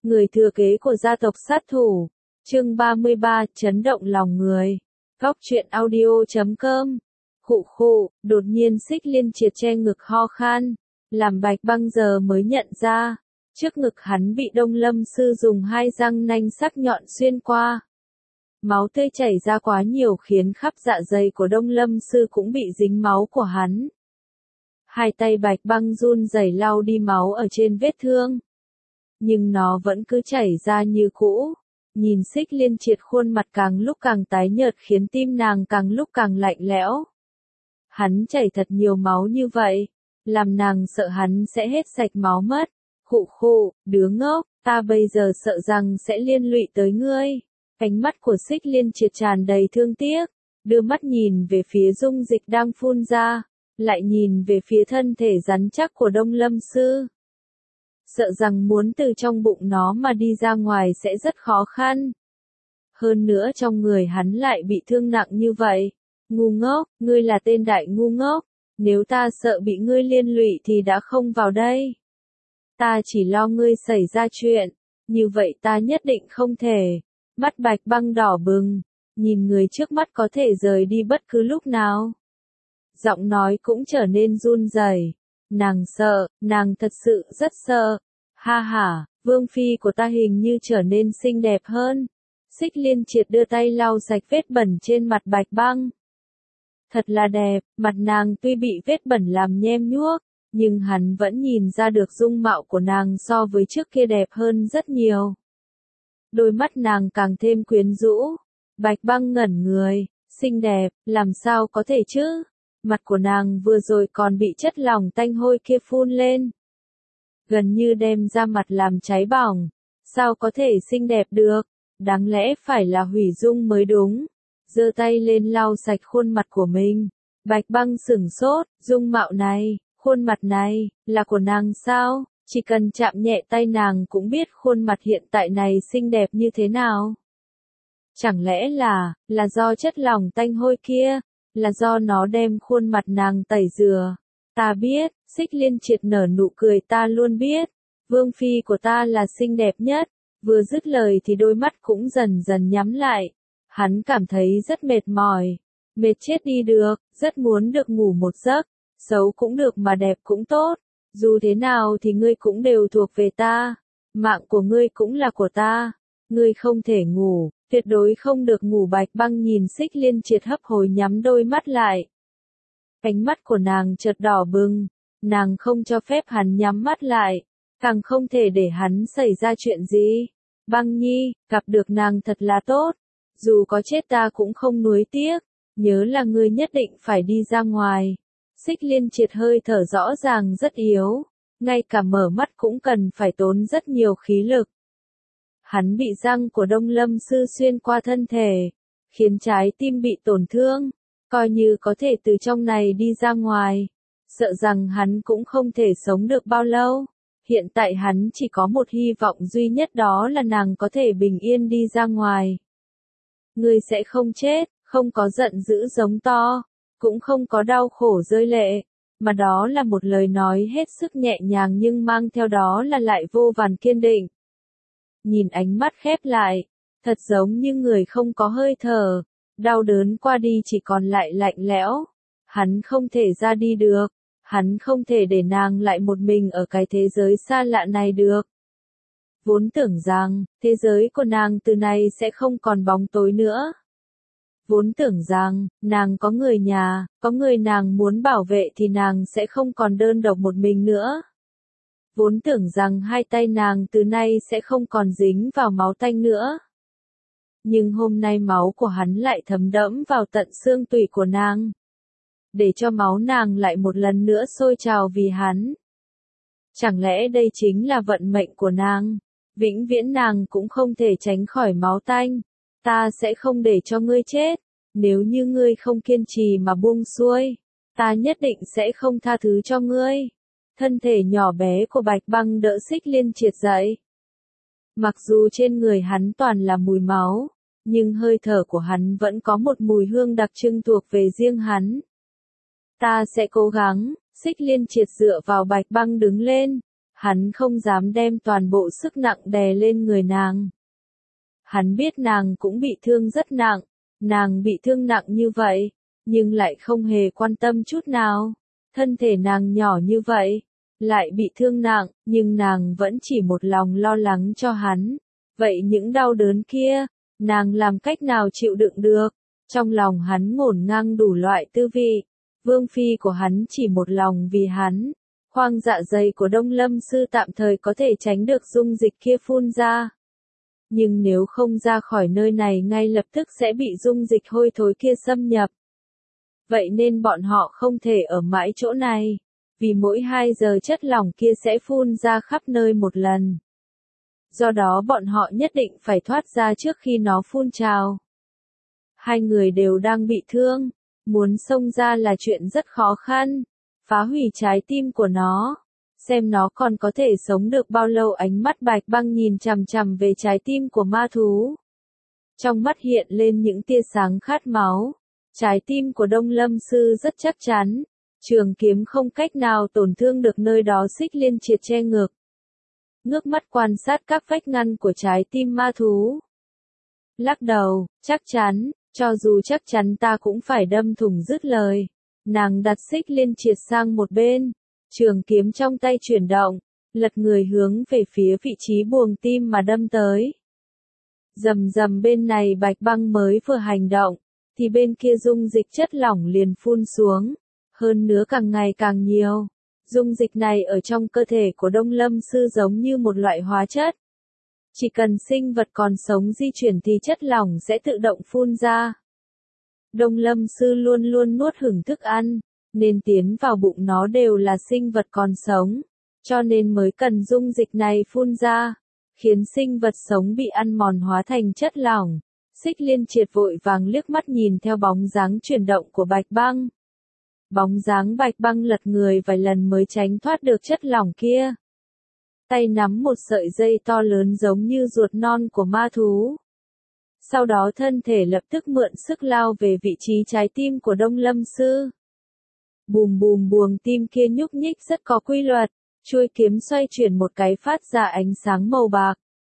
người thừa kế của gia tộc sát thủ. Chương 33, chấn động lòng người. Góc truyện audio.com. Khụ khụ, đột nhiên Xích Liên Triệt che ngực ho khan, làm Bạch Băng giờ mới nhận ra, trước ngực hắn bị Đông Lâm Sư dùng hai răng nanh sắc nhọn xuyên qua. Máu tươi chảy ra quá nhiều khiến khắp dạ dày của Đông Lâm Sư cũng bị dính máu của hắn. Hai tay Bạch Băng run rẩy lau đi máu ở trên vết thương. Nhưng nó vẫn cứ chảy ra như cũ. Nhìn Xích Liên Triệt khuôn mặt càng lúc càng tái nhợt khiến tim nàng càng lúc càng lạnh lẽo. Hắn chảy thật nhiều máu như vậy, làm nàng sợ hắn sẽ hết sạch máu mất. Khụ khụ, đứa ngốc, ta bây giờ sợ rằng sẽ liên lụy tới ngươi. Ánh mắt của Xích Liên Triệt tràn đầy thương tiếc, đưa mắt nhìn về phía dung dịch đang phun ra, lại nhìn về phía thân thể rắn chắc của Đông Lâm Sư. Sợ rằng muốn từ trong bụng nó mà đi ra ngoài sẽ rất khó khăn. Hơn nữa trong người hắn lại bị thương nặng như vậy. Ngu ngốc, ngươi là tên đại ngu ngốc, nếu ta sợ bị ngươi liên lụy thì đã không vào đây. Ta chỉ lo ngươi xảy ra chuyện, như vậy ta nhất định không thể. Mắt Bạch Băng đỏ bừng, nhìn người trước mắt có thể rời đi bất cứ lúc nào. Giọng nói cũng trở nên run rẩy. Nàng sợ, nàng thật sự rất sợ. Ha ha, vương phi của ta hình như trở nên xinh đẹp hơn. Xích Liên Triệt đưa tay lau sạch vết bẩn trên mặt Bạch Băng. Thật là đẹp, mặt nàng tuy bị vết bẩn làm nhem nhuốc, nhưng hắn vẫn nhìn ra được dung mạo của nàng so với trước kia đẹp hơn rất nhiều. Đôi mắt nàng càng thêm quyến rũ. Bạch Băng ngẩn người, xinh đẹp, làm sao có thể chứ? Mặt của nàng vừa rồi còn bị chất lỏng tanh hôi kia phun lên. Gần như đem ra mặt làm cháy bỏng. Sao có thể xinh đẹp được? Đáng lẽ phải là hủy dung mới đúng. Giơ tay lên lau sạch khuôn mặt của mình. Bạch Băng sửng sốt, dung mạo này, khuôn mặt này, là của nàng sao? Chỉ cần chạm nhẹ tay nàng cũng biết khuôn mặt hiện tại này xinh đẹp như thế nào. Chẳng lẽ là do chất lỏng tanh hôi kia, là do nó đem khuôn mặt nàng tẩy rửa. Ta biết, Xích Liên Triệt nở nụ cười, ta luôn biết, vương phi của ta là xinh đẹp nhất. Vừa dứt lời thì đôi mắt cũng dần dần nhắm lại. Hắn cảm thấy rất mệt mỏi, mệt chết đi được, rất muốn được ngủ một giấc, xấu cũng được mà đẹp cũng tốt. Dù thế nào thì ngươi cũng đều thuộc về ta, mạng của ngươi cũng là của ta, ngươi không thể ngủ, tuyệt đối không được ngủ. Bạch Băng nhìn Xích Liên Triệt hấp hối nhắm đôi mắt lại. Ánh mắt của nàng chợt đỏ bừng, nàng không cho phép hắn nhắm mắt lại, càng không thể để hắn xảy ra chuyện gì. Băng Nhi, gặp được nàng thật là tốt, dù có chết ta cũng không nuối tiếc, nhớ là ngươi nhất định phải đi ra ngoài. Xích Liên Triệt hơi thở rõ ràng rất yếu, ngay cả mở mắt cũng cần phải tốn rất nhiều khí lực. Hắn bị răng của Đông Lâm Sư xuyên qua thân thể, khiến trái tim bị tổn thương, coi như có thể từ trong này đi ra ngoài, sợ rằng hắn cũng không thể sống được bao lâu. Hiện tại hắn chỉ có một hy vọng duy nhất, đó là nàng có thể bình yên đi ra ngoài. Ngươi sẽ không chết, không có giận dữ giống to, cũng không có đau khổ rơi lệ, mà đó là một lời nói hết sức nhẹ nhàng nhưng mang theo đó là lại vô vàn kiên định. Nhìn ánh mắt khép lại, thật giống như người không có hơi thở, đau đớn qua đi chỉ còn lại lạnh lẽo. Hắn không thể ra đi được, hắn không thể để nàng lại một mình ở cái thế giới xa lạ này được. Vốn tưởng rằng, thế giới của nàng từ nay sẽ không còn bóng tối nữa. Vốn tưởng rằng, nàng có người nhà, có người nàng muốn bảo vệ thì nàng sẽ không còn đơn độc một mình nữa. Vốn tưởng rằng hai tay nàng từ nay sẽ không còn dính vào máu tanh nữa. Nhưng hôm nay máu của hắn lại thấm đẫm vào tận xương tủy của nàng. Để cho máu nàng lại một lần nữa sôi trào vì hắn. Chẳng lẽ đây chính là vận mệnh của nàng? Vĩnh viễn nàng cũng không thể tránh khỏi máu tanh. Ta sẽ không để cho ngươi chết. Nếu như ngươi không kiên trì mà buông xuôi, ta nhất định sẽ không tha thứ cho ngươi. Thân thể nhỏ bé của Bạch Băng đỡ Xích Liên Triệt dậy. Mặc dù trên người hắn toàn là mùi máu, nhưng hơi thở của hắn vẫn có một mùi hương đặc trưng thuộc về riêng hắn. Ta sẽ cố gắng. Xích Liên Triệt dựa vào Bạch Băng đứng lên. Hắn không dám đem toàn bộ sức nặng đè lên người nàng. Hắn biết nàng cũng bị thương rất nặng, nàng bị thương nặng như vậy, nhưng lại không hề quan tâm chút nào. Thân thể nàng nhỏ như vậy, lại bị thương nặng, nhưng nàng vẫn chỉ một lòng lo lắng cho hắn. Vậy những đau đớn kia, nàng làm cách nào chịu đựng được? Trong lòng hắn ngổn ngang đủ loại tư vị. Vương phi của hắn chỉ một lòng vì hắn. Khoang dạ dày của Đông Lâm Sư tạm thời có thể tránh được dung dịch kia phun ra. Nhưng nếu không ra khỏi nơi này ngay lập tức sẽ bị dung dịch hôi thối kia xâm nhập. Vậy nên bọn họ không thể ở mãi chỗ này, vì mỗi 2 giờ chất lỏng kia sẽ phun ra khắp nơi một lần. Do đó bọn họ nhất định phải thoát ra trước khi nó phun trào. Hai người đều đang bị thương, muốn xông ra là chuyện rất khó khăn, phá hủy trái tim của nó, xem nó còn có thể sống được bao lâu. Ánh mắt Bạch Băng nhìn chằm chằm về trái tim của ma thú. Trong mắt hiện lên những tia sáng khát máu. Trái tim của Đông Lâm Sư rất chắc chắn, trường kiếm không cách nào tổn thương được nơi đó. Xích Liên Triệt che ngực, ngước mắt quan sát các vách ngăn của trái tim ma thú. Lắc đầu, chắc chắn, cho dù chắc chắn ta cũng phải đâm thủng. Dứt lời, nàng đặt Xích Liên Triệt sang một bên, trường kiếm trong tay chuyển động, lật người hướng về phía vị trí buồng tim mà đâm tới. Rầm rầm, bên này Bạch Băng mới vừa hành động, thì bên kia dung dịch chất lỏng liền phun xuống, hơn nữa càng ngày càng nhiều. Dung dịch này ở trong cơ thể của Đông Lâm Sư giống như một loại hóa chất. Chỉ cần sinh vật còn sống di chuyển thì chất lỏng sẽ tự động phun ra. Đông Lâm Sư luôn luôn nuốt hửng thức ăn, nên tiến vào bụng nó đều là sinh vật còn sống, cho nên mới cần dung dịch này phun ra, khiến sinh vật sống bị ăn mòn hóa thành chất lỏng. Xích Liên Triệt vội vàng liếc mắt nhìn theo bóng dáng chuyển động của Bạch Băng. Bóng dáng Bạch Băng lật người vài lần mới tránh thoát được chất lỏng kia. Tay nắm một sợi dây to lớn giống như ruột non của ma thú. Sau đó thân thể lập tức mượn sức lao về vị trí trái tim của Đông Lâm Sư. Bùm bùm, buồng tim kia nhúc nhích rất có quy luật, chuôi kiếm xoay chuyển một cái phát ra ánh sáng màu bạc.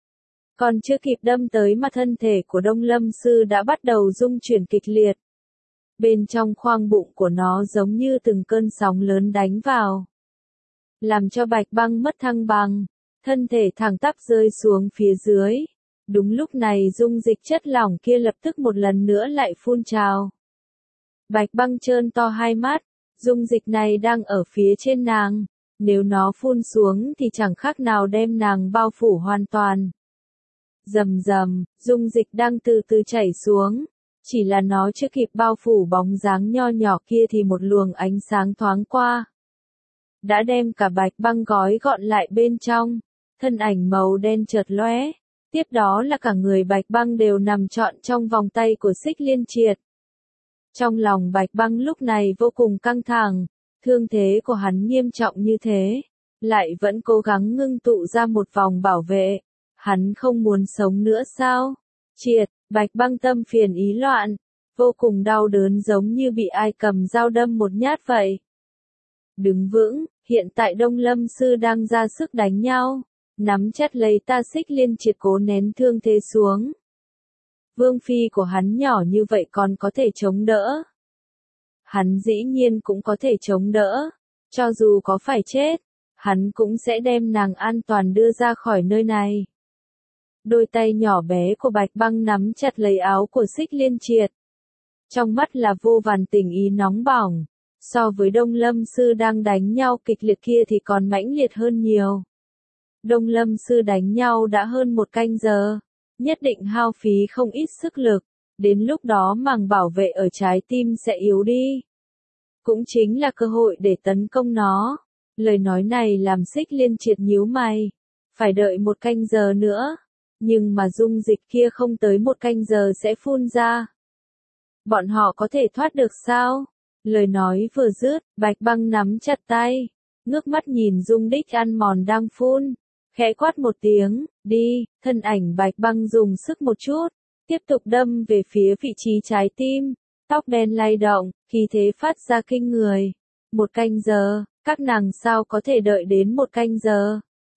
Còn chưa kịp đâm tới mà thân thể của Đông Lâm Sư đã bắt đầu rung chuyển kịch liệt. Bên trong khoang bụng của nó giống như từng cơn sóng lớn đánh vào, làm cho Bạch Băng mất thăng bằng, thân thể thẳng tắp rơi xuống phía dưới. Đúng lúc này dung dịch chất lỏng kia lập tức một lần nữa lại phun trào. Bạch Băng trơn to hai mắt, dung dịch này đang ở phía trên nàng, nếu nó phun xuống thì chẳng khác nào đem nàng bao phủ hoàn toàn. Rầm rầm, dung dịch đang từ từ chảy xuống, chỉ là nó chưa kịp bao phủ bóng dáng nho nhỏ kia thì một luồng ánh sáng thoáng qua, đã đem cả Bạch Băng gói gọn lại bên trong. Thân ảnh màu đen chợt lóe, tiếp đó là cả người Bạch Băng đều nằm trọn trong vòng tay của Xích Liên Triệt. Trong lòng Bạch Băng lúc này vô cùng căng thẳng, thương thế của hắn nghiêm trọng như thế, lại vẫn cố gắng ngưng tụ ra một vòng bảo vệ. Hắn không muốn sống nữa sao? Triệt, Bạch Băng tâm phiền ý loạn, vô cùng đau đớn giống như bị ai cầm dao đâm một nhát vậy. Đứng vững, hiện tại Đông Lâm Sư đang ra sức đánh nhau, nắm chặt lấy ta. Xích Liên Triệt cố nén thương thế xuống. Vương phi của hắn nhỏ như vậy còn có thể chống đỡ. Hắn dĩ nhiên cũng có thể chống đỡ, cho dù có phải chết, hắn cũng sẽ đem nàng an toàn đưa ra khỏi nơi này. Đôi tay nhỏ bé của Bạch Băng nắm chặt lấy áo của Xích Liên Triệt. Trong mắt là vô vàn tình ý nóng bỏng, so với Đông Lâm Sư đang đánh nhau kịch liệt kia thì còn mãnh liệt hơn nhiều. Đông Lâm Sư đánh nhau đã hơn 1 canh giờ, nhất định hao phí không ít sức lực, đến lúc đó màng bảo vệ ở trái tim sẽ yếu đi. Cũng chính là cơ hội để tấn công nó. Lời nói này làm Xích Liên Triệt nhíu mày, phải đợi 1 canh giờ nữa, nhưng mà dung dịch kia không tới 1 canh giờ sẽ phun ra. Bọn họ có thể thoát được sao? Lời nói vừa dứt, Bạch Băng nắm chặt tay, ngước mắt nhìn dung đích ăn mòn đang phun, khẽ quát một tiếng, đi. Thân ảnh Bạch Băng dùng sức một chút, tiếp tục đâm về phía vị trí trái tim, tóc đen lay động, khí thế phát ra kinh người. 1 canh giờ, các nàng sao có thể đợi đến 1 canh giờ?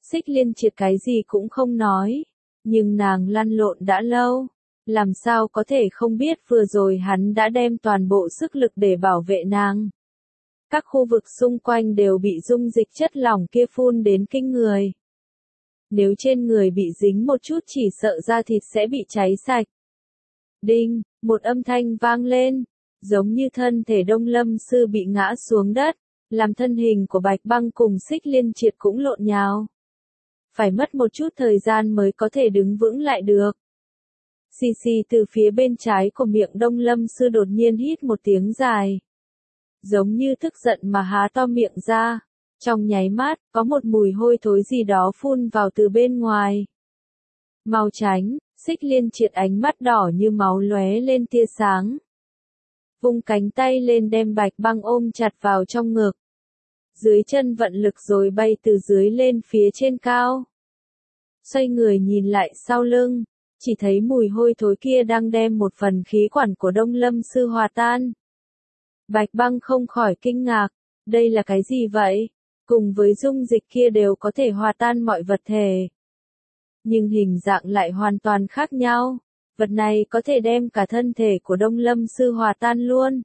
Xích Liên Triệt cái gì cũng không nói, nhưng nàng lăn lộn đã lâu, làm sao có thể không biết vừa rồi hắn đã đem toàn bộ sức lực để bảo vệ nàng. Các khu vực xung quanh đều bị dung dịch chất lỏng kia phun đến kinh người. Nếu trên người bị dính một chút chỉ sợ da thịt sẽ bị cháy sạch. Đinh, một âm thanh vang lên, giống như thân thể Đông Lâm Sư bị ngã xuống đất, làm thân hình của Bạch Băng cùng Xích Liên Triệt cũng lộn nhào. Phải mất một chút thời gian mới có thể đứng vững lại được. Xì xì từ phía bên trái của miệng Đông Lâm Sư đột nhiên hít một tiếng dài. Giống như tức giận mà há to miệng ra. Trong nháy mắt, có một mùi hôi thối gì đó phun vào từ bên ngoài. Mau tránh, Xích Liên Triệt ánh mắt đỏ như máu lóe lên tia sáng. Vung cánh tay lên đem Bạch Băng ôm chặt vào trong ngực. Dưới chân vận lực rồi bay từ dưới lên phía trên cao. Xoay người nhìn lại sau lưng, chỉ thấy mùi hôi thối kia đang đem một phần khí quản của Đông Lâm Sư hòa tan. Bạch Băng không khỏi kinh ngạc, đây là cái gì vậy? Cùng với dung dịch kia đều có thể hòa tan mọi vật thể. Nhưng hình dạng lại hoàn toàn khác nhau, vật này có thể đem cả thân thể của Đông Lâm Sư hòa tan luôn.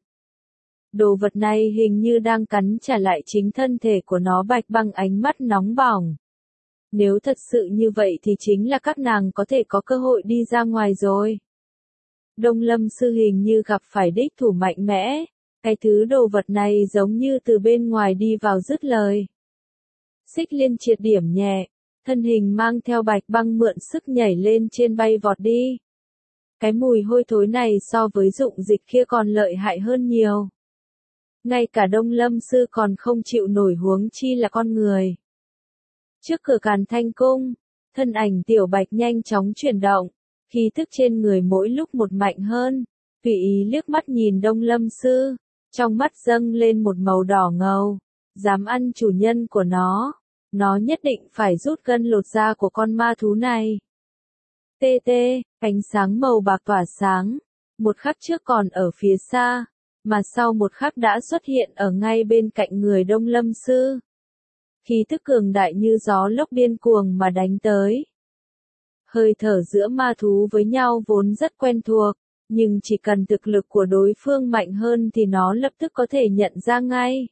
Đồ vật này hình như đang cắn trả lại chính thân thể của nó. Bạch Băng ánh mắt nóng bỏng. Nếu thật sự như vậy thì chính là các nàng có thể có cơ hội đi ra ngoài rồi. Đông Lâm Sư hình như gặp phải địch thủ mạnh mẽ, cái thứ đồ vật này giống như từ bên ngoài đi vào dứt lời. Xích Liên Triệt điểm nhẹ, thân hình mang theo Bạch Băng mượn sức nhảy lên trên bay vọt đi. Cái mùi hôi thối này so với dụng dịch kia còn lợi hại hơn nhiều. Ngay cả Đông Lâm Sư còn không chịu nổi huống chi là con người. Trước cửa Càn Thanh Cung, thân ảnh Tiểu Bạch nhanh chóng chuyển động, khí thức trên người mỗi lúc một mạnh hơn, tùy ý liếc mắt nhìn Đông Lâm Sư, trong mắt dâng lên một màu đỏ ngầu, dám ăn chủ nhân của nó nhất định phải rút gân lột da của con ma thú này. Tê tê, ánh sáng màu bạc tỏa sáng, một khắc trước còn ở phía xa, mà sau một khắc đã xuất hiện ở ngay bên cạnh người Đông Lâm Sư. Khí tức cường đại như gió lốc điên cuồng mà đánh tới. Hơi thở giữa ma thú với nhau vốn rất quen thuộc, nhưng chỉ cần thực lực của đối phương mạnh hơn thì nó lập tức có thể nhận ra ngay.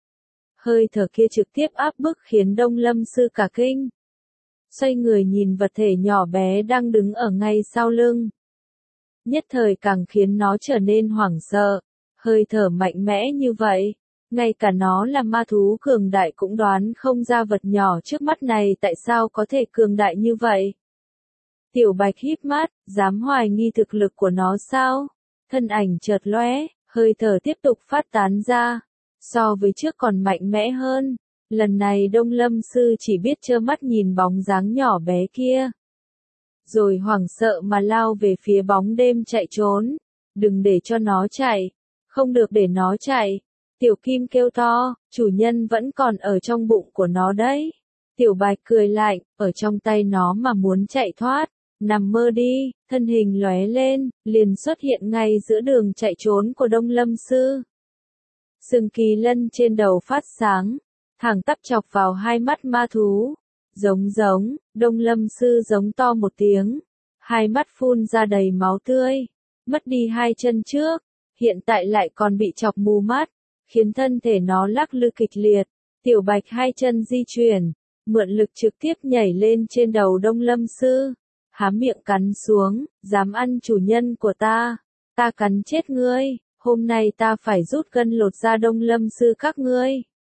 Hơi thở kia trực tiếp áp bức khiến Đông Lâm Sư cả kinh. Xoay người nhìn vật thể nhỏ bé đang đứng ở ngay sau lưng. Nhất thời càng khiến nó trở nên hoảng sợ. Hơi thở mạnh mẽ như vậy, ngay cả nó là ma thú cường đại cũng đoán không ra vật nhỏ trước mắt này tại sao có thể cường đại như vậy. Tiểu Bạch híp mắt, dám hoài nghi thực lực của nó sao? Thân ảnh chợt lóe, hơi thở tiếp tục phát tán ra, so với trước còn mạnh mẽ hơn. Lần này Đông Lâm Sư chỉ biết trơ mắt nhìn bóng dáng nhỏ bé kia, rồi hoảng sợ mà lao về phía bóng đêm chạy trốn. Đừng để cho nó chạy, không được để nó chạy. Tiểu Kim kêu to, chủ nhân vẫn còn ở trong bụng của nó đấy. Tiểu Bạch cười lạnh, ở trong tay nó mà muốn chạy thoát, nằm mơ đi. Thân hình lóe lên, liền xuất hiện ngay giữa đường chạy trốn của Đông Lâm Sư. Sừng kỳ lân trên đầu phát sáng, thẳng tắp chọc vào hai mắt ma thú. Giống, Đông Lâm Sư giống to một tiếng, hai mắt phun ra đầy máu tươi, mất đi hai chân trước, hiện tại lại còn bị chọc mù mắt, khiến thân thể nó lắc lư kịch liệt. Tiểu Bạch hai chân di chuyển, mượn lực trực tiếp nhảy lên trên đầu Đông Lâm Sư, há miệng cắn xuống, dám ăn chủ nhân của ta cắn chết ngươi, hôm nay ta phải rút gân lột da Đông Lâm Sư các ngươi.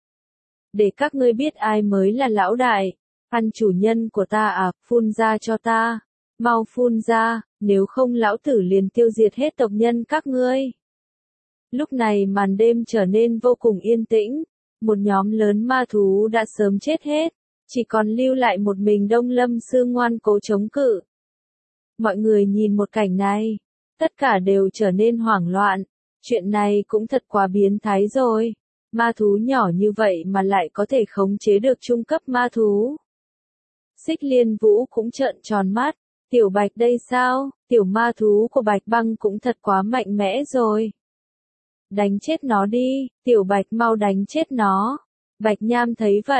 Để các ngươi biết ai mới là lão đại, ăn chủ nhân của ta à, phun ra cho ta, mau phun ra, nếu không lão tử liền tiêu diệt hết tộc nhân các ngươi. Lúc này màn đêm trở nên vô cùng yên tĩnh, một nhóm lớn ma thú đã sớm chết hết, chỉ còn lưu lại một mình Đông Lâm Sư ngoan cố chống cự. Mọi người nhìn một cảnh này, tất cả đều trở nên hoảng loạn, chuyện này cũng thật quá biến thái rồi, ma thú nhỏ như vậy mà lại có thể khống chế được trung cấp ma thú. Xích Liên Vũ cũng trợn tròn mắt, Tiểu Bạch đây sao, tiểu ma thú của Bạch Băng cũng thật quá mạnh mẽ rồi. Đánh chết nó đi, Tiểu Bạch mau đánh chết nó. Bạch Nham thấy vậy,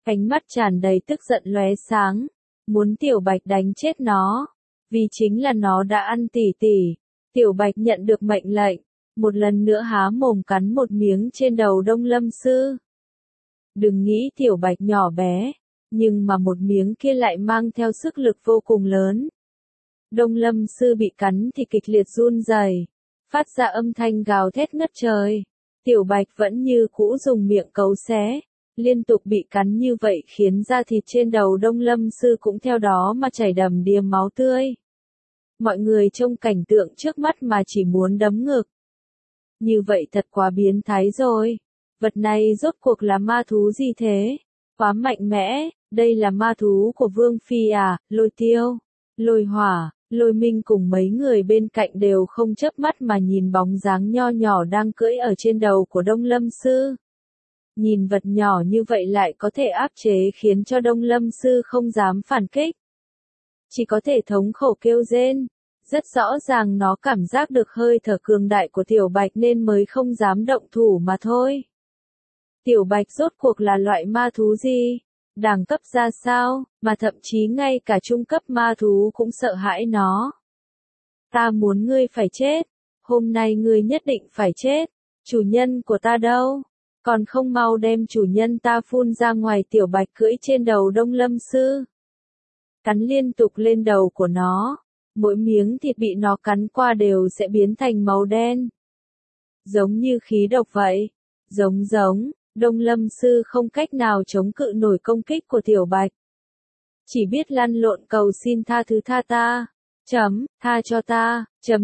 Ánh mắt tràn đầy tức giận lóe sáng, muốn Tiểu Bạch đánh chết nó, vì chính là nó đã ăn tỷ tỷ. Tiểu Bạch nhận được mệnh lệnh, một lần nữa há mồm cắn một miếng trên đầu Đông Lâm Sư. Đừng nghĩ Tiểu Bạch nhỏ bé, nhưng mà một miếng kia lại mang theo sức lực vô cùng lớn. Đông Lâm Sư bị cắn thì kịch liệt run rẩy, phát ra âm thanh gào thét ngất trời. Tiểu Bạch vẫn như cũ dùng miệng cấu xé, liên tục bị cắn như vậy khiến da thịt trên đầu Đông Lâm Sư cũng theo đó mà chảy đầm đìa máu tươi. Mọi người trông cảnh tượng trước mắt mà chỉ muốn đấm ngực. Như vậy thật quá biến thái rồi. Vật này rốt cuộc là ma thú gì thế? Quá mạnh mẽ, đây là ma thú của Vương Phi à? Lôi Tiêu, Lôi Hỏa, Lôi Minh cùng mấy người bên cạnh đều không chớp mắt mà nhìn bóng dáng nho nhỏ đang cưỡi ở trên đầu của Đông Lâm Sư. Nhìn vật nhỏ như vậy lại có thể áp chế khiến cho Đông Lâm Sư không dám phản kích. Chỉ có thể thống khổ kêu rên. Rất rõ ràng nó cảm giác được hơi thở cường đại của Tiểu Bạch nên mới không dám động thủ mà thôi. Tiểu Bạch rốt cuộc là loại ma thú gì? Đẳng cấp ra sao, mà thậm chí ngay cả trung cấp ma thú cũng sợ hãi nó. Ta muốn ngươi phải chết. Hôm nay ngươi nhất định phải chết. Chủ nhân của ta đâu? Còn không mau đem chủ nhân ta phun ra ngoài. Tiểu Bạch cưỡi trên đầu Đông Lâm Sư, cắn liên tục lên đầu của nó. Mỗi miếng thịt bị nó cắn qua đều sẽ biến thành màu đen. Giống như khí độc vậy. Giống, Đông Lâm Sư không cách nào chống cự nổi công kích của Tiểu Bạch. Chỉ biết lăn lộn cầu xin tha thứ tha ta. Tha cho ta.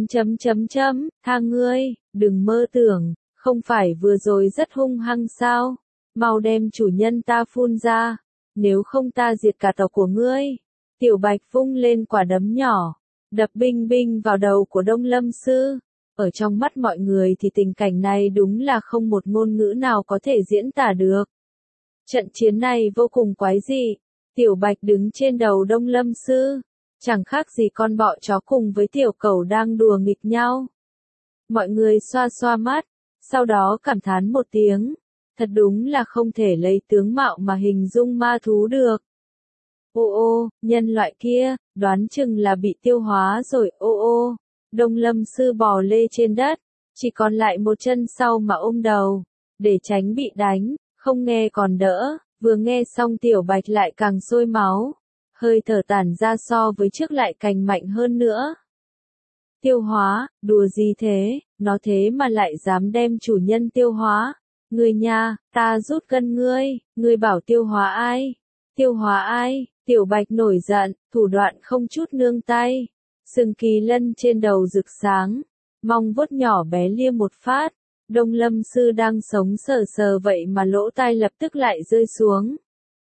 Tha ngươi, đừng mơ tưởng, không phải vừa rồi rất hung hăng sao? Mau đem chủ nhân ta phun ra, nếu không ta diệt cả tộc của ngươi. Tiểu Bạch vung lên quả đấm nhỏ, đập binh binh vào đầu của Đông Lâm Sư. Ở trong mắt mọi người thì tình cảnh này đúng là không một ngôn ngữ nào có thể diễn tả được. Trận chiến này vô cùng quái dị. Tiểu Bạch đứng trên đầu Đông Lâm Sư, chẳng khác gì con bọ chó cùng với tiểu cẩu đang đùa nghịch nhau. Mọi người xoa xoa mắt, sau đó cảm thán một tiếng. Thật đúng là không thể lấy tướng mạo mà hình dung ma thú được. Ô, nhân loại kia, đoán chừng là bị tiêu hóa rồi. Ô, Đông Lâm Sư bò lê trên đất, chỉ còn lại một chân sau mà ôm đầu, để tránh bị đánh, không nghe còn đỡ, vừa nghe xong Tiểu Bạch lại càng sôi máu, hơi thở tản ra so với trước lại càng mạnh hơn nữa. Tiêu hóa, đùa gì thế, nó thế mà lại dám đem chủ nhân tiêu hóa. Ngươi nha, ta rút gân ngươi bảo tiêu hóa ai? Tiêu hóa ai? Tiểu Bạch nổi giận, thủ đoạn không chút nương tay. Sừng kỳ lân trên đầu rực sáng, mong vuốt nhỏ bé lia một phát. Đông Lâm Sư đang sống sờ sờ vậy mà lỗ tai lập tức lại rơi xuống.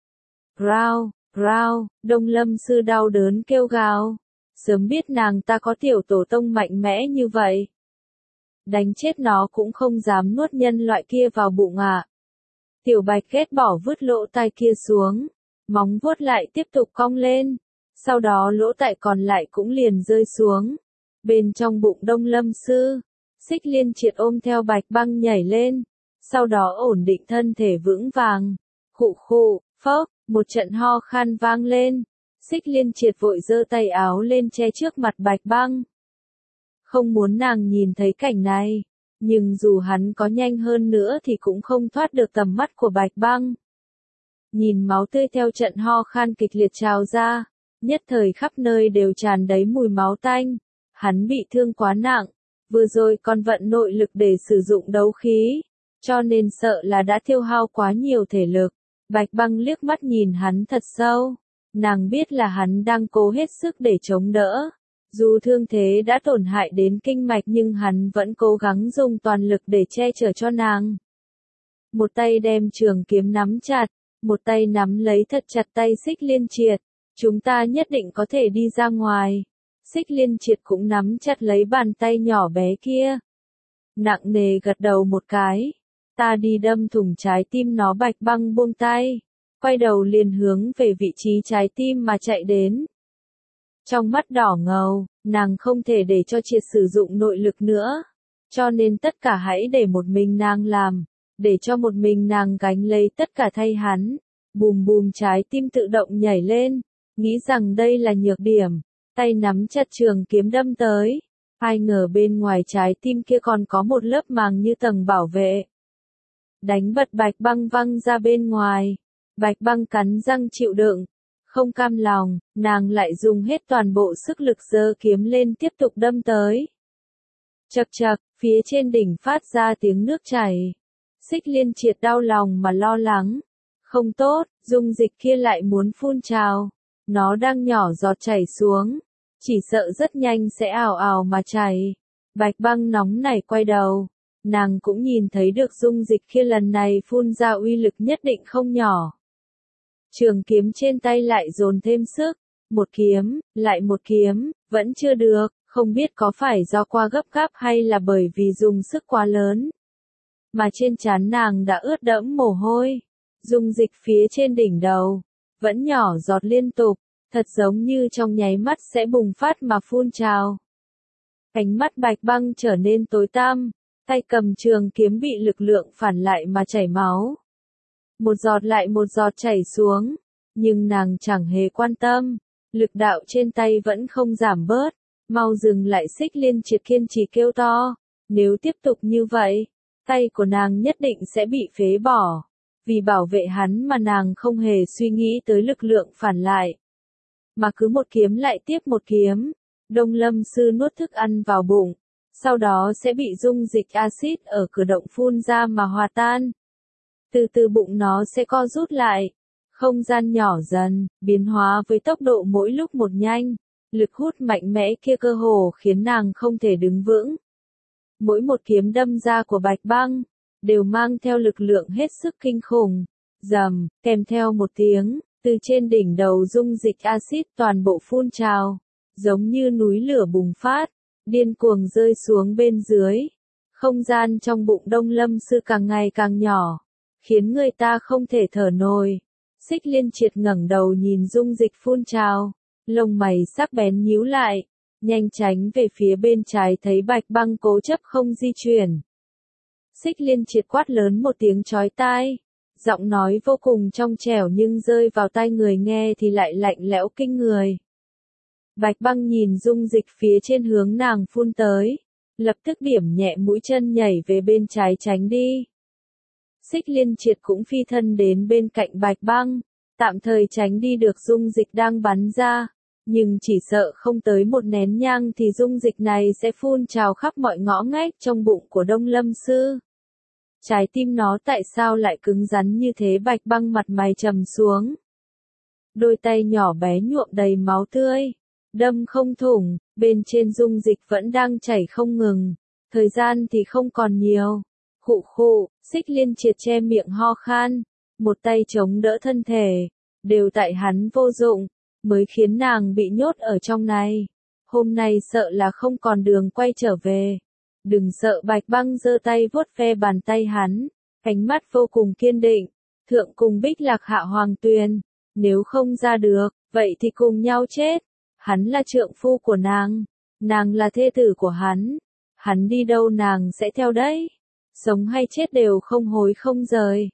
Rao, Đông Lâm Sư đau đớn kêu gào. Sớm biết nàng ta có tiểu tổ tông mạnh mẽ như vậy. Đánh chết nó cũng không dám nuốt nhân loại kia vào bụng ạ. Tiểu Bạch ghét bỏ vứt lỗ tai kia xuống, móng vuốt lại tiếp tục cong lên. Sau đó lỗ tai còn lại cũng liền rơi xuống. Bên trong bụng Đông Lâm Sư, Xích Liên Triệt ôm theo Bạch Băng nhảy lên, sau đó ổn định thân thể vững vàng. Khụ, phốc, một trận ho khan vang lên. Xích Liên Triệt vội giơ tay áo lên che trước mặt Bạch Băng. Không muốn nàng nhìn thấy cảnh này, nhưng dù hắn có nhanh hơn nữa thì cũng không thoát được tầm mắt của Bạch Băng. Nhìn máu tươi theo trận ho khan kịch liệt trào ra, nhất thời khắp nơi đều tràn đầy mùi máu tanh. Hắn bị thương quá nặng, vừa rồi còn vận nội lực để sử dụng đấu khí, cho nên sợ là đã tiêu hao quá nhiều thể lực. Bạch Băng liếc mắt nhìn hắn thật sâu, nàng biết là hắn đang cố hết sức để chống đỡ. Dù thương thế đã tổn hại đến kinh mạch nhưng hắn vẫn cố gắng dùng toàn lực để che chở cho nàng. Một tay đem trường kiếm nắm chặt, một tay nắm lấy thật chặt tay Xích Liên Triệt. Chúng ta nhất định có thể đi ra ngoài. Xích Liên Triệt cũng nắm chặt lấy bàn tay nhỏ bé kia. Nặng nề gật đầu một cái. Ta đi đâm thủng trái tim nó. Bạch Băng buông tay, quay đầu liền hướng về vị trí trái tim mà chạy đến. Trong mắt đỏ ngầu, nàng không thể để cho Triệt sử dụng nội lực nữa. Cho nên tất cả hãy để một mình nàng làm, để cho một mình nàng gánh lấy tất cả thay hắn. Bùm bùm trái tim tự động nhảy lên, nghĩ rằng đây là nhược điểm, tay nắm chặt trường kiếm đâm tới. Ai ngờ bên ngoài trái tim kia còn có một lớp màng như tầng bảo vệ. Đánh bật Bạch Băng văng ra bên ngoài. Bạch Băng cắn răng chịu đựng. Không cam lòng, nàng lại dùng hết toàn bộ sức lực giơ kiếm lên tiếp tục đâm tới. Chậc chậc, phía trên đỉnh phát ra tiếng nước chảy. Xích Liên Triệt đau lòng mà lo lắng. Không tốt, dung dịch kia lại muốn phun trào. Nó đang nhỏ giọt chảy xuống. Chỉ sợ rất nhanh sẽ ào ào mà chảy. Bạch Băng nóng nảy quay đầu. Nàng cũng nhìn thấy được dung dịch kia lần này phun ra uy lực nhất định không nhỏ. Trường kiếm trên tay lại dồn thêm sức. Một kiếm, lại một kiếm, vẫn chưa được. Không biết có phải do qua gấp gáp hay là bởi vì dùng sức quá lớn. Mà trên trán nàng đã ướt đẫm mồ hôi. Dung dịch phía trên đỉnh đầu. Vẫn nhỏ giọt liên tục. Thật giống như trong nháy mắt sẽ bùng phát mà phun trào. Ánh mắt Bạch Băng trở nên tối tăm. Tay cầm trường kiếm bị lực lượng phản lại mà chảy máu. Một giọt lại một giọt chảy xuống. Nhưng nàng chẳng hề quan tâm. Lực đạo trên tay vẫn không giảm bớt. Mau dừng lại. Xích Liên Triệt kiên trì kêu to. Nếu tiếp tục như vậy, tay của nàng nhất định sẽ bị phế bỏ. Vì bảo vệ hắn mà nàng không hề suy nghĩ tới lực lượng phản lại. Mà cứ một kiếm lại tiếp một kiếm. Đông Lâm Sư nuốt thức ăn vào bụng. Sau đó sẽ bị dung dịch axit ở cửa động phun ra mà hòa tan. Từ từ bụng nó sẽ co rút lại. Không gian nhỏ dần, biến hóa với tốc độ mỗi lúc một nhanh. Lực hút mạnh mẽ kia cơ hồ khiến nàng không thể đứng vững. Mỗi một kiếm đâm ra của Bạch Băng, đều mang theo lực lượng hết sức kinh khủng. Rầm, kèm theo một tiếng, từ trên đỉnh đầu dung dịch axit toàn bộ phun trào. Giống như núi lửa bùng phát, điên cuồng rơi xuống bên dưới. Không gian trong bụng Đông Lâm Sư càng ngày càng nhỏ, khiến người ta không thể thở nổi. Xích Liên Triệt ngẩng đầu nhìn dung dịch phun trào, lông mày sắc bén nhíu lại, nhanh tránh về phía bên trái thấy Bạch Băng cố chấp không di chuyển. Xích Liên Triệt quát lớn một tiếng chói tai, giọng nói vô cùng trong trẻo nhưng rơi vào tai người nghe thì lại lạnh lẽo kinh người. Bạch Băng nhìn dung dịch phía trên hướng nàng phun tới, lập tức điểm nhẹ mũi chân nhảy về bên trái tránh đi. Xích Liên Triệt cũng phi thân đến bên cạnh Bạch Băng, tạm thời tránh đi được dung dịch đang bắn ra, nhưng chỉ sợ không tới một nén nhang thì dung dịch này sẽ phun trào khắp mọi ngõ ngách trong bụng của Đông Lâm Sư. Trái tim nó tại sao lại cứng rắn như thế? Bạch Băng mặt mày trầm xuống. Đôi tay nhỏ bé nhuộm đầy máu tươi, đâm không thủng, bên trên dung dịch vẫn đang chảy không ngừng, thời gian thì không còn nhiều. Khụ khụ, Xích Liên Triệt che miệng ho khan, một tay chống đỡ thân thể, đều tại hắn vô dụng, mới khiến nàng bị nhốt ở trong này. Hôm nay sợ là không còn đường quay trở về. Đừng sợ. Bạch Băng giơ tay vuốt ve bàn tay hắn, ánh mắt vô cùng kiên định. Thượng cùng Bích Lạc Hạ Hoàng Tuyền, nếu không ra được, vậy thì cùng nhau chết. Hắn là trượng phu của nàng là thê tử của hắn đi đâu nàng sẽ theo đấy. Sống hay chết đều không hối không rời.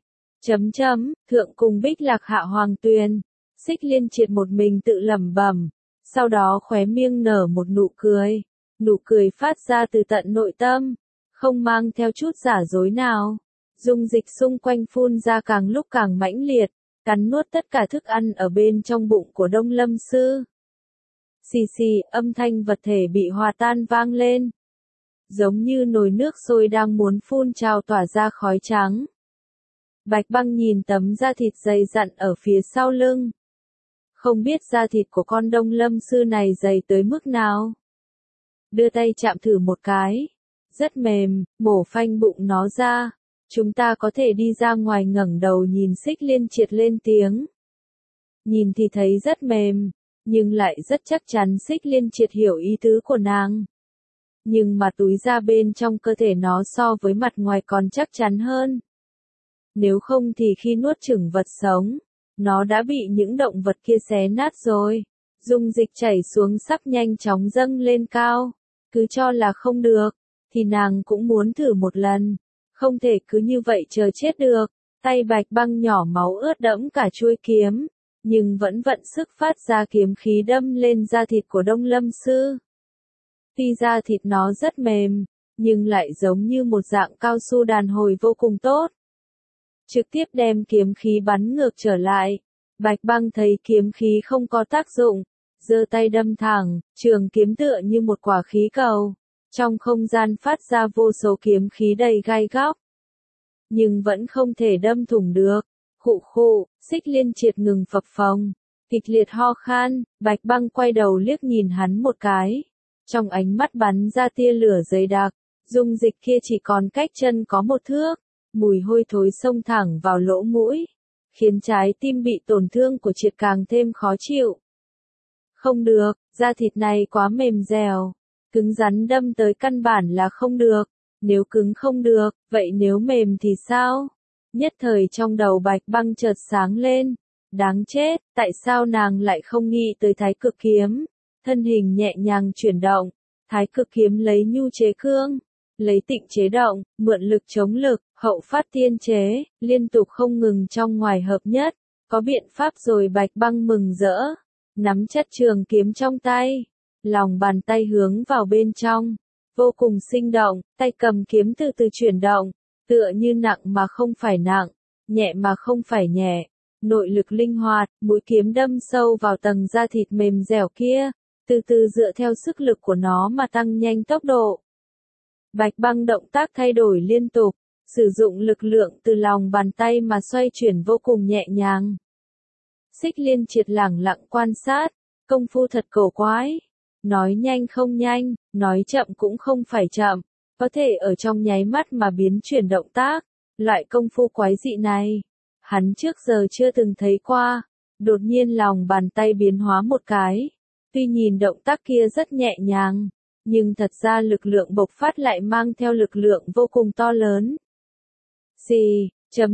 Thượng cùng Bích Lạc Hạ Hoàng Tuyền. Xích Liên Triệt một mình tự lẩm bẩm, sau đó khóe miệng nở một nụ cười phát ra từ tận nội tâm, không mang theo chút giả dối nào. Dung dịch xung quanh phun ra càng lúc càng mãnh liệt, cắn nuốt tất cả thức ăn ở bên trong bụng của Đông Lâm Sư. Xì xì, âm thanh vật thể bị hòa tan vang lên, giống như nồi nước sôi đang muốn phun trào tỏa ra khói trắng. Bạch Băng nhìn tấm da thịt dày dặn ở phía sau lưng. Không biết da thịt của con Đông Lâm Sư này dày tới mức nào. Đưa tay chạm thử một cái. Rất mềm, mổ phanh bụng nó ra. Chúng ta có thể đi ra ngoài. Ngẩng đầu nhìn Xích Liên Triệt lên tiếng. Nhìn thì thấy rất mềm, nhưng lại rất chắc chắn. Xích Liên Triệt hiểu ý tứ của nàng. Nhưng mà túi da bên trong cơ thể nó so với mặt ngoài còn chắc chắn hơn. Nếu không thì khi nuốt chửng vật sống, nó đã bị những động vật kia xé nát rồi. Dung dịch chảy xuống sắp nhanh chóng dâng lên cao. Cứ cho là không được, thì nàng cũng muốn thử một lần. Không thể cứ như vậy chờ chết được. Tay Bạch Băng nhỏ máu ướt đẫm cả chuôi kiếm, nhưng vẫn vận sức phát ra kiếm khí đâm lên da thịt của Đông Lâm Sư. Tuy da thịt nó rất mềm, nhưng lại giống như một dạng cao su đàn hồi vô cùng tốt. Trực tiếp đem kiếm khí bắn ngược trở lại. Bạch Băng thấy kiếm khí không có tác dụng, giơ tay đâm thẳng, trường kiếm tựa như một quả khí cầu. Trong không gian phát ra vô số kiếm khí đầy gai góc. Nhưng vẫn không thể đâm thủng được. Khụ khụ, Xích Liên Triệt ngừng phập phồng, kịch liệt ho khan, Bạch Băng quay đầu liếc nhìn hắn một cái. Trong ánh mắt bắn ra tia lửa dày đặc, dung dịch kia chỉ còn cách chân có một thước, mùi hôi thối xông thẳng vào lỗ mũi, khiến trái tim bị tổn thương của Triệt càng thêm khó chịu. Không được, da thịt này quá mềm dẻo, cứng rắn đâm tới căn bản là không được, nếu cứng không được, vậy nếu mềm thì sao? Nhất thời trong đầu Bạch Băng chợt sáng lên, đáng chết, tại sao nàng lại không nghĩ tới Thái Cực Kiếm? Thân hình nhẹ nhàng chuyển động, Thái Cực Kiếm lấy nhu chế cương, lấy tịnh chế động, mượn lực chống lực, hậu phát tiên chế, liên tục không ngừng trong ngoài hợp nhất, có biện pháp rồi. Bạch Băng mừng rỡ, nắm chặt trường kiếm trong tay, lòng bàn tay hướng vào bên trong, vô cùng sinh động, tay cầm kiếm từ từ chuyển động, tựa như nặng mà không phải nặng, nhẹ mà không phải nhẹ, nội lực linh hoạt, mũi kiếm đâm sâu vào tầng da thịt mềm dẻo kia, từ từ dựa theo sức lực của nó mà tăng nhanh tốc độ. Bạch Băng động tác thay đổi liên tục, sử dụng lực lượng từ lòng bàn tay mà xoay chuyển vô cùng nhẹ nhàng. Xích Liên Triệt lẳng lặng quan sát, công phu thật cổ quái. Nói nhanh không nhanh, nói chậm cũng không phải chậm, có thể ở trong nháy mắt mà biến chuyển động tác. Loại công phu quái dị này, hắn trước giờ chưa từng thấy qua. Đột nhiên lòng bàn tay biến hóa một cái. Tuy nhìn động tác kia rất nhẹ nhàng, nhưng thật ra lực lượng bộc phát lại mang theo lực lượng vô cùng to lớn. Xì,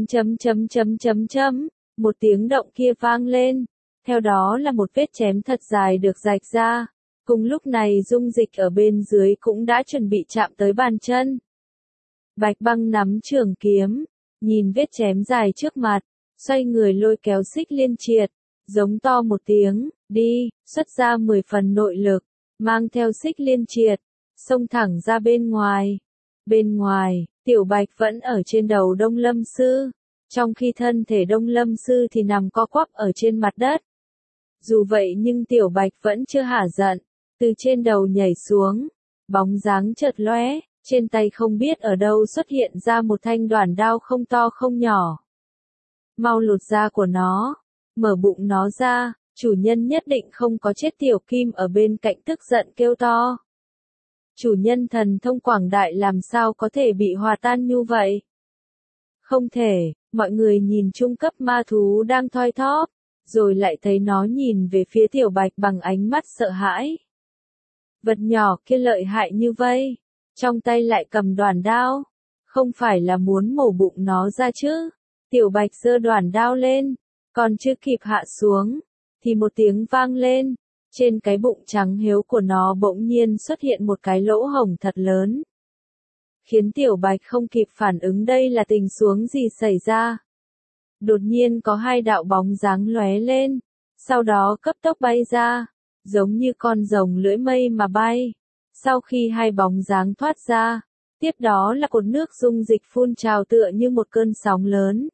một tiếng động kia vang lên, theo đó là một vết chém thật dài được rạch ra. Cùng lúc này dung dịch ở bên dưới cũng đã chuẩn bị chạm tới bàn chân. Bạch Băng nắm trường kiếm, nhìn vết chém dài trước mặt, xoay người lôi kéo Xích Liên Triệt, giống to một tiếng, đi, xuất ra 10 phần nội lực, mang theo Xích Liên Triệt, xông thẳng ra bên ngoài. Bên ngoài, Tiểu Bạch vẫn ở trên đầu Đông Lâm Sư, trong khi thân thể Đông Lâm Sư thì nằm co quắp ở trên mặt đất. Dù vậy nhưng Tiểu Bạch vẫn chưa hả giận, từ trên đầu nhảy xuống, bóng dáng chợt lóe, trên tay không biết ở đâu xuất hiện ra một thanh đoản đao không to không nhỏ. Mau lột da của nó, mở bụng nó ra, chủ nhân nhất định không có chết. Tiểu Kim ở bên cạnh tức giận kêu to. Chủ nhân thần thông quảng đại làm sao có thể bị hòa tan như vậy? Không thể, mọi người nhìn trung cấp ma thú đang thoi thóp, rồi lại thấy nó nhìn về phía Tiểu Bạch bằng ánh mắt sợ hãi. Vật nhỏ kia lợi hại như vậy, trong tay lại cầm đoản đao, không phải là muốn mổ bụng nó ra chứ? Tiểu Bạch giơ đoản đao lên, còn chưa kịp hạ xuống, thì một tiếng vang lên, trên cái bụng trắng hiếu của nó bỗng nhiên xuất hiện một cái lỗ hổng thật lớn. Khiến Tiểu Bạch không kịp phản ứng đây là tình huống gì xảy ra. Đột nhiên có hai đạo bóng dáng lóe lên, sau đó cấp tốc bay ra, giống như con rồng lưỡi mây mà bay. Sau khi hai bóng dáng thoát ra, tiếp đó là cột nước dung dịch phun trào tựa như một cơn sóng lớn.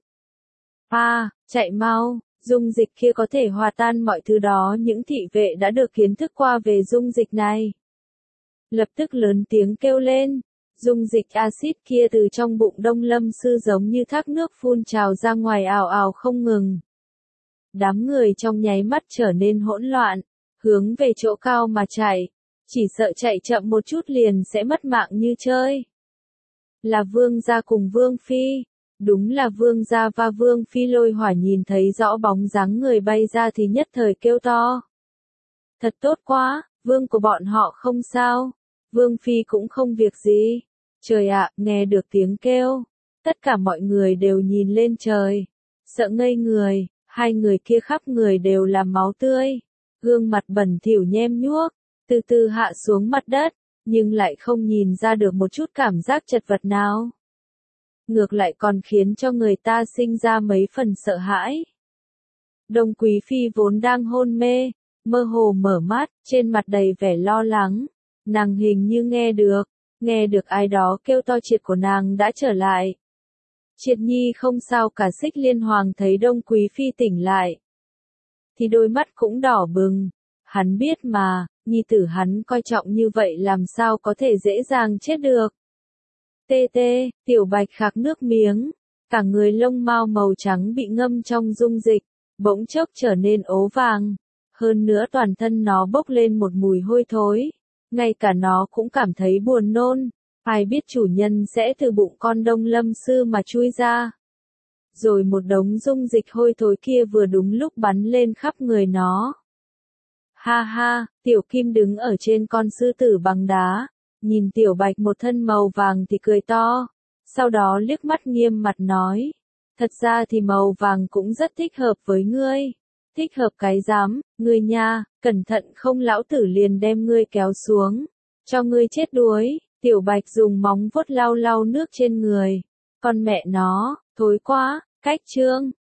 Chạy mau, dung dịch kia có thể hòa tan mọi thứ đó. Những thị vệ đã được kiến thức qua về dung dịch này, lập tức lớn tiếng kêu lên. Dung dịch axit kia từ trong bụng Đông Lâm Sư giống như thác nước phun trào ra ngoài ào ào không ngừng. Đám người trong nháy mắt trở nên hỗn loạn, hướng về chỗ cao mà chạy, chỉ sợ chạy chậm một chút liền sẽ mất mạng như chơi. Là Vương gia cùng Vương Phi, đúng là Vương gia và Vương Phi. Lôi Hỏa nhìn thấy rõ bóng dáng người bay ra thì nhất thời kêu to. Thật tốt quá, Vương của bọn họ không sao, Vương Phi cũng không việc gì. Trời ạ, nghe được tiếng kêu, tất cả mọi người đều nhìn lên trời, sợ ngây người. Hai người kia khắp người đều là máu tươi, gương mặt bẩn thỉu nhem nhuốc, từ từ hạ xuống mặt đất, nhưng lại không nhìn ra được một chút cảm giác chật vật nào. ngược lại còn khiến cho người ta sinh ra mấy phần sợ hãi. Đông Quý Phi vốn đang hôn mê, mơ hồ mở mắt, trên mặt đầy vẻ lo lắng. Nàng hình như nghe được ai đó kêu to Triệt của nàng đã trở lại. Triệt nhi không sao cả. Xích Liên Hoàng thấy Đông Quý Phi tỉnh lại, thì đôi mắt cũng đỏ bừng. Hắn biết mà, nhi tử hắn coi trọng như vậy làm sao có thể dễ dàng chết được. Tê tê, Tiểu Bạch khạc nước miếng, cả người lông mao màu trắng bị ngâm trong dung dịch, bỗng chốc trở nên ố vàng. Hơn nữa toàn thân nó bốc lên một mùi hôi thối, ngay cả nó cũng cảm thấy buồn nôn. Ai biết chủ nhân sẽ từ bụng con Đông Lâm Sư mà chui ra. Rồi một đống dung dịch hôi thối kia vừa đúng lúc bắn lên khắp người nó. Ha ha, Tiểu Kim đứng ở trên con sư tử bằng đá, nhìn Tiểu Bạch một thân màu vàng thì cười to, sau đó liếc mắt nghiêm mặt nói, thật ra thì màu vàng cũng rất thích hợp với ngươi. Thích hợp cái dám, ngươi nha, cẩn thận không lão tử liền đem ngươi kéo xuống, cho ngươi chết đuối. Tiểu Bạch dùng móng vuốt lau lau nước trên người, con mẹ nó, thối quá. Cách chương